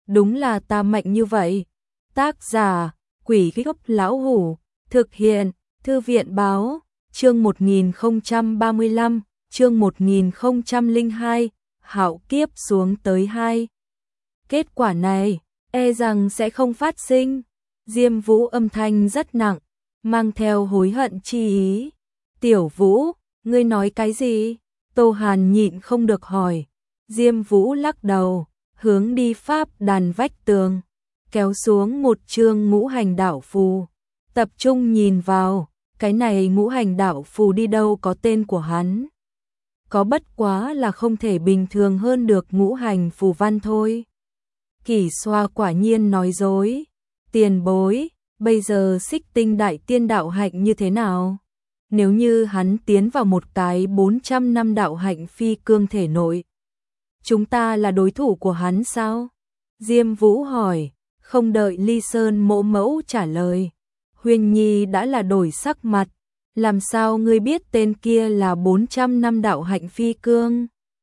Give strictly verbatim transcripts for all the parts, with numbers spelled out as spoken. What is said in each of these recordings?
đúng là ta mạnh như vậy. Tác giả, Quỷ Gốc Lão Hủ, thực hiện, Thư viện báo, chương một nghìn không trăm ba mươi lăm, chương một nghìn không trăm lẻ hai, hạo kiếp xuống tới hai. Kết quả này, e rằng sẽ không phát sinh. Diêm Vũ âm thanh rất nặng, mang theo hối hận chi ý. Tiểu Vũ, ngươi nói cái gì? Tô Hàn nhịn không được hỏi. Diêm Vũ lắc đầu, hướng đi pháp đàn vách tường, kéo xuống một chương ngũ hành đạo phù, tập trung nhìn vào, cái này ngũ hành đạo phù đi đâu có tên của hắn. Có bất quá là không thể bình thường hơn được ngũ hành phù văn thôi. Kỷ Xoa quả nhiên nói dối. Tiền bối, bây giờ Xích Tinh Đại Tiên đạo hạnh như thế nào? Nếu như hắn tiến vào một cái bốn trăm năm đạo hạnh phi cương thể nội, chúng ta là đối thủ của hắn sao? Diêm Vũ hỏi, không đợi Ly Sơn Mộ Mẫu trả lời. Huyền Nhi đã là đổi sắc mặt, làm sao ngươi biết tên kia là bốn trăm năm đạo hạnh phi cương?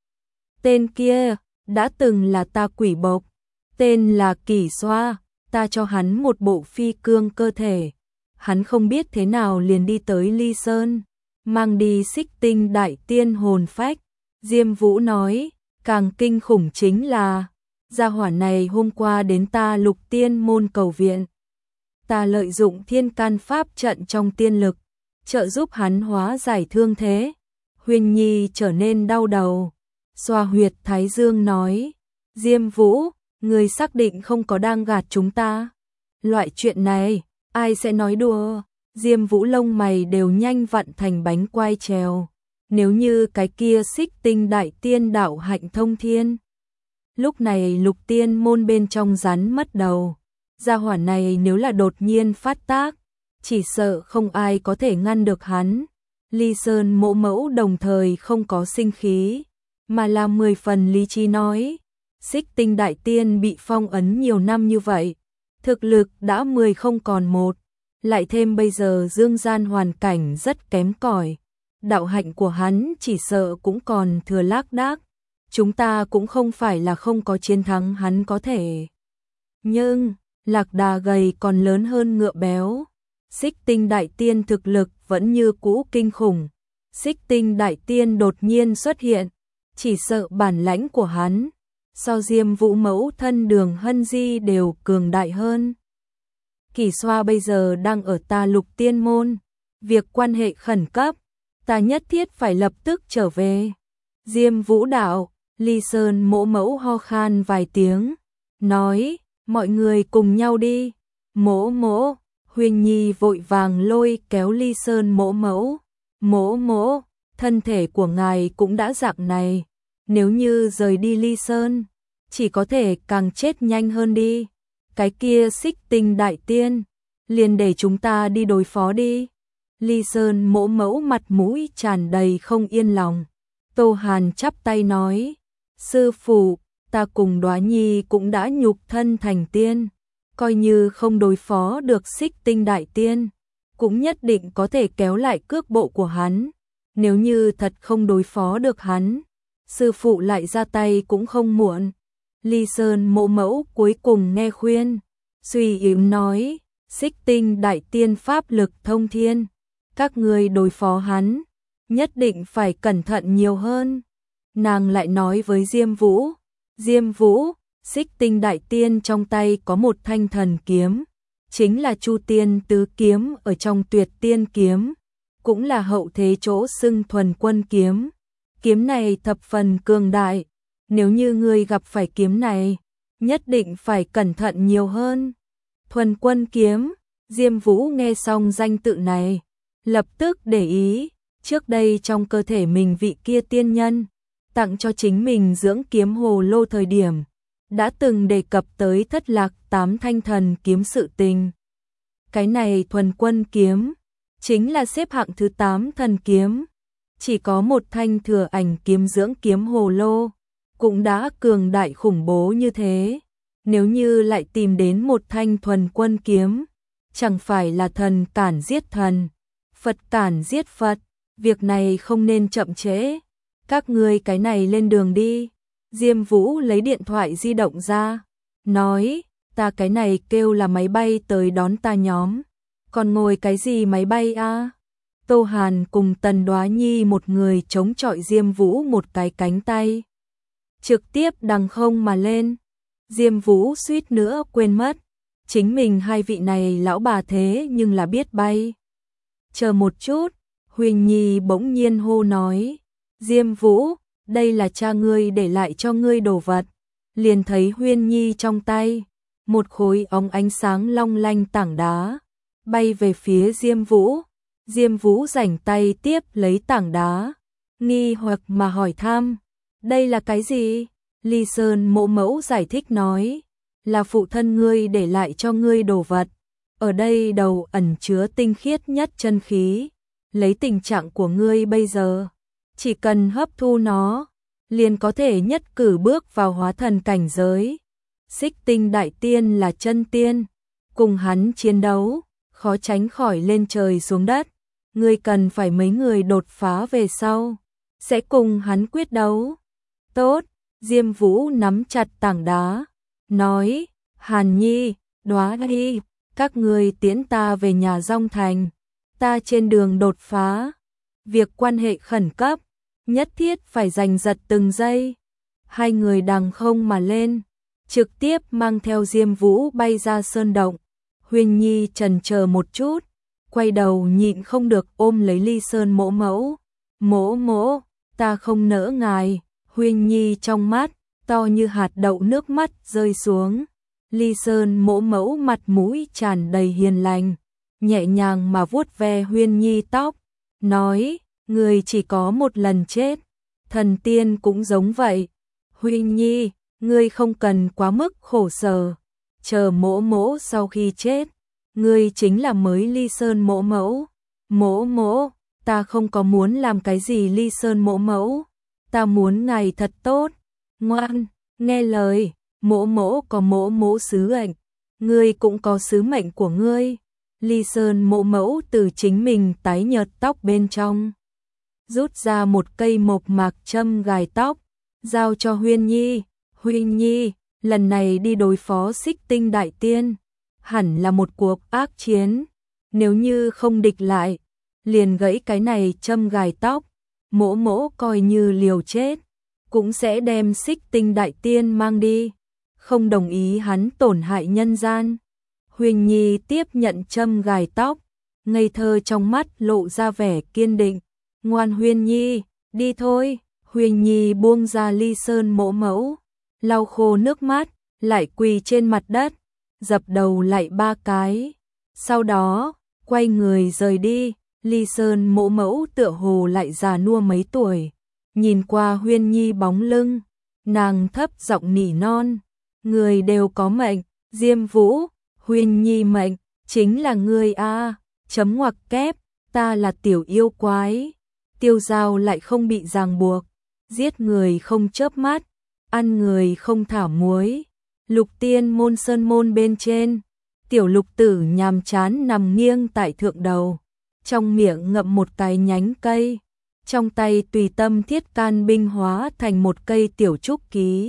Tên kia, đã từng là ta quỷ bộc, tên là Kỷ Xoa, ta cho hắn một bộ phi cương cơ thể. Hắn không biết thế nào liền đi tới Ly Sơn, mang đi Xích Tinh Đại Tiên hồn phách. Diêm Vũ nói, càng kinh khủng chính là, gia hỏa này hôm qua đến ta Lục Tiên môn cầu viện. Ta lợi dụng thiên can pháp trận trong tiên lực, trợ giúp hắn hóa giải thương thế. Huyền Nhi trở nên đau đầu, xoa huyệt thái dương nói, Diêm Vũ, người xác định không có đang gạt chúng ta? Loại chuyện này, ai sẽ nói đùa? Diêm Vũ lông mày đều nhanh vặn thành bánh quai trèo. Nếu như cái kia Xích Tinh Đại Tiên đạo hạnh thông thiên. Lúc này Lục Tiên môn bên trong rắn mất đầu. Gia hỏa này nếu là đột nhiên phát tác, chỉ sợ không ai có thể ngăn được hắn. Ly Sơn Mộ Mẫu đồng thời không có sinh khí, mà là mười phần lý trí nói. Xích Tinh Đại Tiên bị phong ấn nhiều năm như vậy, thực lực đã mười không còn một, lại thêm bây giờ dương gian hoàn cảnh rất kém cỏi, đạo hạnh của hắn chỉ sợ cũng còn thừa lác đác. Chúng ta cũng không phải là không có chiến thắng hắn có thể. Nhưng, lạc đà gầy còn lớn hơn ngựa béo. Xích Tinh Đại Tiên thực lực vẫn như cũ kinh khủng. Xích Tinh Đại Tiên đột nhiên xuất hiện, chỉ sợ bản lãnh của hắn so Diêm Vũ mẫu thân Đường Hân Di đều cường đại hơn. Kỷ Xoa bây giờ đang ở ta Lục Tiên môn, việc quan hệ khẩn cấp, ta nhất thiết phải lập tức trở về. Diêm Vũ đạo, Ly Sơn Mộ Mẫu ho khan vài tiếng, nói, mọi người cùng nhau đi. Mỗ mỗ, Huyền Nhi vội vàng lôi kéo Ly Sơn Mộ Mẫu. Mỗ mỗ, thân thể của ngài cũng đã dạng này, nếu như rời đi Ly Sơn, chỉ có thể càng chết nhanh hơn đi. Cái kia Xích Tinh Đại Tiên, liền để chúng ta đi đối phó đi. Ly Sơn Mộ Mẫu mặt mũi tràn đầy không yên lòng. Tô Hàn chắp tay nói, sư phụ, ta cùng Đóa Nhi cũng đã nhục thân thành tiên, coi như không đối phó được Xích Tinh Đại Tiên, cũng nhất định có thể kéo lại cước bộ của hắn. Nếu như thật không đối phó được hắn, sư phụ lại ra tay cũng không muộn. Ly Sơn Mộ Mẫu cuối cùng nghe khuyên, suy yếu nói, Xích Tinh Đại Tiên pháp lực thông thiên, các người đối phó hắn, nhất định phải cẩn thận nhiều hơn. Nàng lại nói với Diêm Vũ, Diêm Vũ, Xích Tinh Đại Tiên trong tay có một thanh thần kiếm, chính là Chu Tiên Tứ Kiếm ở trong Tuyệt Tiên Kiếm, cũng là hậu thế chỗ xưng Thuần Quân Kiếm. Kiếm này thập phần cường đại, nếu như ngươi gặp phải kiếm này, nhất định phải cẩn thận nhiều hơn. Thuần Quân Kiếm, Diêm Vũ nghe xong danh tự này, lập tức để ý, trước đây trong cơ thể mình vị kia tiên nhân, tặng cho chính mình dưỡng kiếm hồ lô thời điểm, đã từng đề cập tới thất lạc tám thanh thần kiếm sự tình. Cái này Thuần Quân Kiếm, chính là xếp hạng thứ tám thần kiếm, chỉ có một thanh thừa ảnh kiếm dưỡng kiếm hồ lô, cũng đã cường đại khủng bố như thế. Nếu như lại tìm đến một thanh Thuần Quân Kiếm, chẳng phải là thần cản giết thần, Phật cản giết Phật, việc này không nên chậm trễ. Các ngươi cái này lên đường đi. Diêm Vũ lấy điện thoại di động ra, nói, ta cái này kêu là máy bay tới đón ta nhóm, còn ngồi cái gì máy bay a? Tô Hàn cùng Tần Đoá Nhi một người chống chọi Diêm Vũ một cái cánh tay, trực tiếp đằng không mà lên. Diêm Vũ suýt nữa quên mất, chính mình hai vị này lão bà thế nhưng là biết bay. Chờ một chút, Huỳnh Nhi bỗng nhiên hô nói, Diêm Vũ, đây là cha ngươi để lại cho ngươi đồ vật. Liền thấy Huyên Nhi trong tay, một khối ống ánh sáng long lanh tảng đá, bay về phía Diêm Vũ. Diêm Vũ rảnh tay tiếp lấy tảng đá, nghi hoặc mà hỏi thăm, đây là cái gì? Ly Sơn Mộ Mẫu giải thích nói, là phụ thân ngươi để lại cho ngươi đồ vật. Ở đây đầu ẩn chứa tinh khiết nhất chân khí, lấy tình trạng của ngươi bây giờ, chỉ cần hấp thu nó, liền có thể nhất cử bước vào hóa thần cảnh giới. Xích Tinh Đại Tiên là chân tiên, cùng hắn chiến đấu, khó tránh khỏi lên trời xuống đất. Ngươi cần phải mấy người đột phá về sau, sẽ cùng hắn quyết đấu. Tốt, Diêm Vũ nắm chặt tảng đá, nói, Hàn Nhi, Đoá Nhi, các ngươi tiễn ta về nhà Dong Thành, ta trên đường đột phá. Việc quan hệ khẩn cấp, nhất thiết phải giành giật từng giây. Hai người đằng không mà lên, trực tiếp mang theo Diêm Vũ bay ra sơn động. Huyên Nhi chần chờ một chút, quay đầu nhịn không được ôm lấy Ly Sơn Mộ Mẫu. Mỗ mỗ, ta không nỡ ngài. Huyên Nhi trong mắt, to như hạt đậu nước mắt rơi xuống. Ly Sơn Mộ Mẫu mặt mũi tràn đầy hiền lành, nhẹ nhàng mà vuốt ve Huyên Nhi tóc, nói, người chỉ có một lần chết, thần tiên cũng giống vậy. Huyên Nhi, ngươi không cần quá mức khổ sở, chờ mỗ mỗ sau khi chết, ngươi chính là mới Ly Sơn Mộ Mẫu. Mỗ mỗ, ta không có muốn làm cái gì Ly Sơn Mộ Mẫu, ta muốn ngài thật tốt, ngoan, nghe lời. Mỗ mỗ có mỗ mỗ sứ mệnh, ngươi cũng có sứ mệnh của ngươi. Ly Sơn Mộ Mẫu từ chính mình tái nhợt tóc bên trong rút ra một cây mộc mạc châm gài tóc, giao cho Huyên Nhi. Huyên Nhi, lần này đi đối phó Xích Tinh Đại Tiên, hẳn là một cuộc ác chiến, nếu như không địch lại, liền gãy cái này châm gài tóc, mỗ mỗ coi như liều chết, cũng sẽ đem Xích Tinh Đại Tiên mang đi, không đồng ý hắn tổn hại nhân gian. Huyên Nhi tiếp nhận châm gài tóc, ngây thơ trong mắt lộ ra vẻ kiên định. Ngoan Huyên Nhi, đi thôi. Huyên Nhi buông ra Ly Sơn Mộ Mẫu, lau khô nước mắt, lại quỳ trên mặt đất, dập đầu lại ba cái. Sau đó, quay người rời đi. Ly Sơn Mộ Mẫu tựa hồ lại già nua mấy tuổi, nhìn qua Huyên Nhi bóng lưng, nàng thấp giọng nỉ non, người đều có mệnh, Diêm Vũ, Huyên Nhi mệnh, chính là ngươi a. Chấm ngoặc kép, ta là tiểu yêu quái, tiêu dao lại không bị ràng buộc, giết người không chớp mắt, ăn người không thả muối. Lục Tiên môn sơn môn bên trên, tiểu lục tử nhàm chán nằm nghiêng tại thượng đầu, trong miệng ngậm một cái nhánh cây, trong tay tùy tâm thiết can binh hóa thành một cây tiểu trúc ký.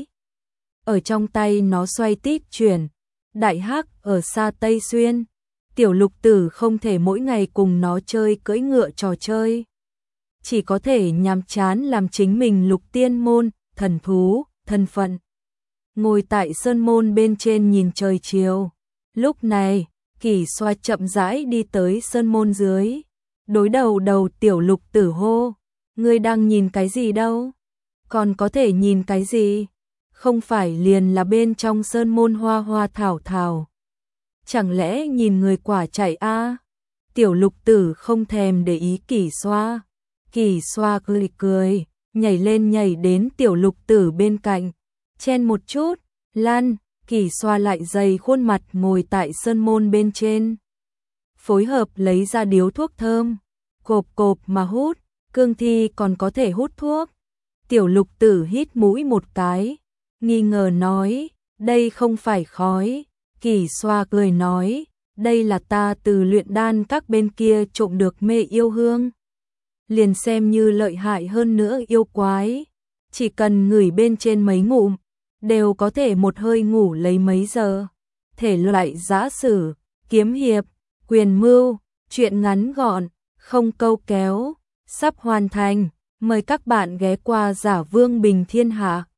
Ở trong tay nó xoay tít chuyển, đại hắc ở xa Tây Xuyên, tiểu lục tử không thể mỗi ngày cùng nó chơi cưỡi ngựa trò chơi, chỉ có thể nhàm chán làm chính mình Lục Tiên môn, thần thú, thân phận. Ngồi tại sơn môn bên trên nhìn trời chiều. Lúc này, Kỷ Xoa chậm rãi đi tới sơn môn dưới, đối đầu đầu tiểu lục tử hô, ngươi đang nhìn cái gì đâu? Còn có thể nhìn cái gì? Không phải liền là bên trong sơn môn hoa hoa thảo thảo. Chẳng lẽ nhìn người quả chạy a? À? Tiểu lục tử không thèm để ý Kỷ Xoa. Kỷ Xoa cười cười, nhảy lên nhảy đến tiểu lục tử bên cạnh, chen một chút, lăn. Kỷ Xoa lại dày khuôn mặt ngồi tại sơn môn bên trên, phối hợp lấy ra điếu thuốc thơm, cộp cộp mà hút. Cương thi còn có thể hút thuốc? Tiểu lục tử hít mũi một cái, nghi ngờ nói, đây không phải khói. Kỷ Xoa cười nói, đây là ta từ luyện đan các bên kia trộm được mê yêu hương. Liền xem như lợi hại hơn nữa yêu quái, chỉ cần ngửi bên trên mấy ngụm, đều có thể một hơi ngủ lấy mấy giờ. Thể loại giã sử, kiếm hiệp, quyền mưu, truyện ngắn gọn, không câu kéo, sắp hoàn thành. Mời các bạn ghé qua Giả Vương Bình Thiên Hạ.